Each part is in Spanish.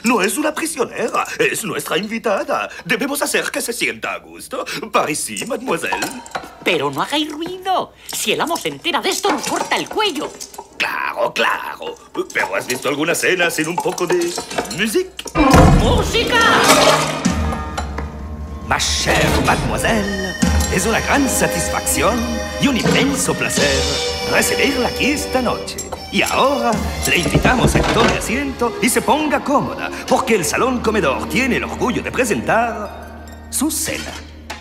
No es una prisionera, es nuestra invitada. Debemos hacer que se sienta a gusto. Par ici, mademoiselle. Pero no hagáis ruido. Si el amo se entera de esto, nos corta el cuello. Claro, claro. ¿Pero has visto alguna cena sin un poco de musique? ¡Música! Ma chère mademoiselle, es una gran satisfacción y un inmenso placer recibirla aquí esta noche. Y ahora le invitamos a que tome asiento y se ponga cómoda, porque el salón comedor tiene el orgullo de presentar su cena.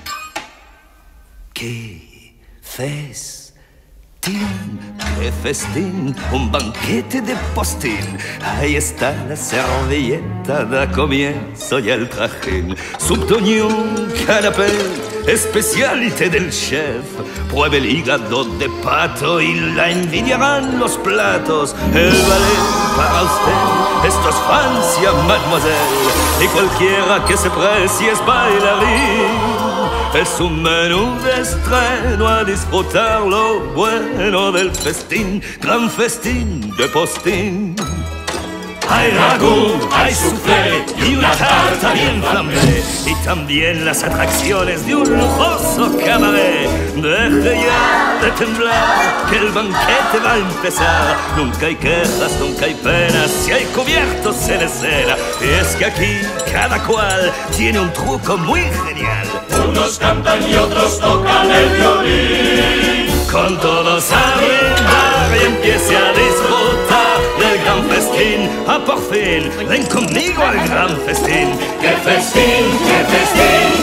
¡Qué festín! ¡Qué festín! Un banquete de postín. Ahí está la servilleta, da comienzo ya el trajín. Soupe d'oignon, canapé, especialité del chef. Pruebe el hígado de pato y la envidiarán los platos. El ballet para usted, esto es Francia, mademoiselle. Y cualquiera que se precie es bailarín. Es un menú de estreno a disfrutar lo bueno del festín, gran festín de postín. Hay ragú, hay soufflé y una tarta bien flambé. Y también las atracciones de un lujoso cabaret. Deje ya de temblar, que el banquete va a empezar. Nunca hay quejas, nunca hay penas, si hay cubiertos en escena. Y es que aquí cada cual tiene un truco muy genial. Unos cantan y otros tocan el violín. Con todos a brindar y empiece a disfrutar del gran festín. Ah, por fin, ven conmigo al gran festín. ¡Qué festín, qué festín,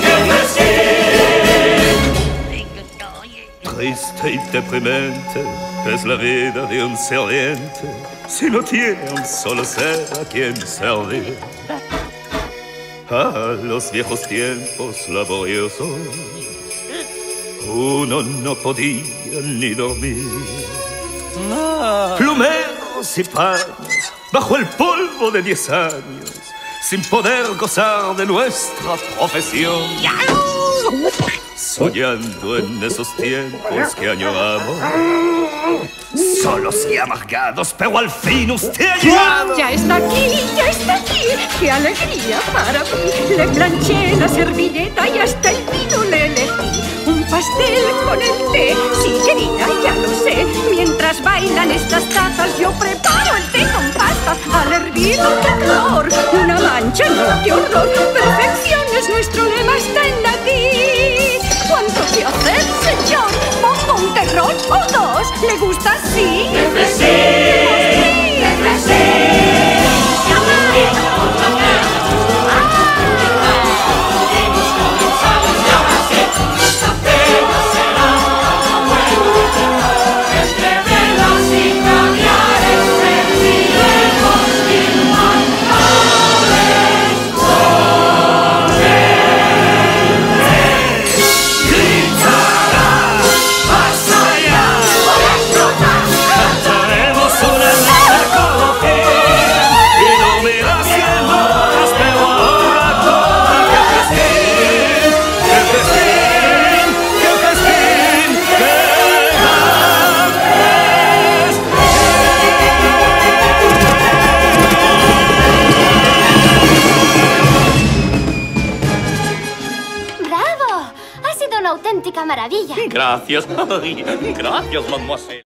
qué festín! Triste y deprimente es la vida de un sirviente si no tiene un solo ser a quien servir. Ah, los viejos tiempos laboriosos, uno no podía ni dormir. Plumeros y paños bajo el polvo de 10 años, sin poder gozar de nuestra profesión. Soñando en esos tiempos que añoramos, solos y amargados, pero al fin usted ha llegado. Ya está aquí, ya está aquí. ¡Qué alegría para mí! Le planché la servilleta y hasta el vino le elegí. Un pastel con el té, sí querida, ya lo sé. Mientras bailan estas tazas yo preparo el té con pasta. Al hervido, qué calor, una mancha, no, qué horror. Perfección es nuestro lema, está en latín. ¿Cuánto que hacer, señor? Pongo un terrón o dos. ¿Le gusta así? ¡Qué festín, qué festín! ¡Bravo! Ha sido una auténtica maravilla. Gracias, ay, gracias, mademoiselle.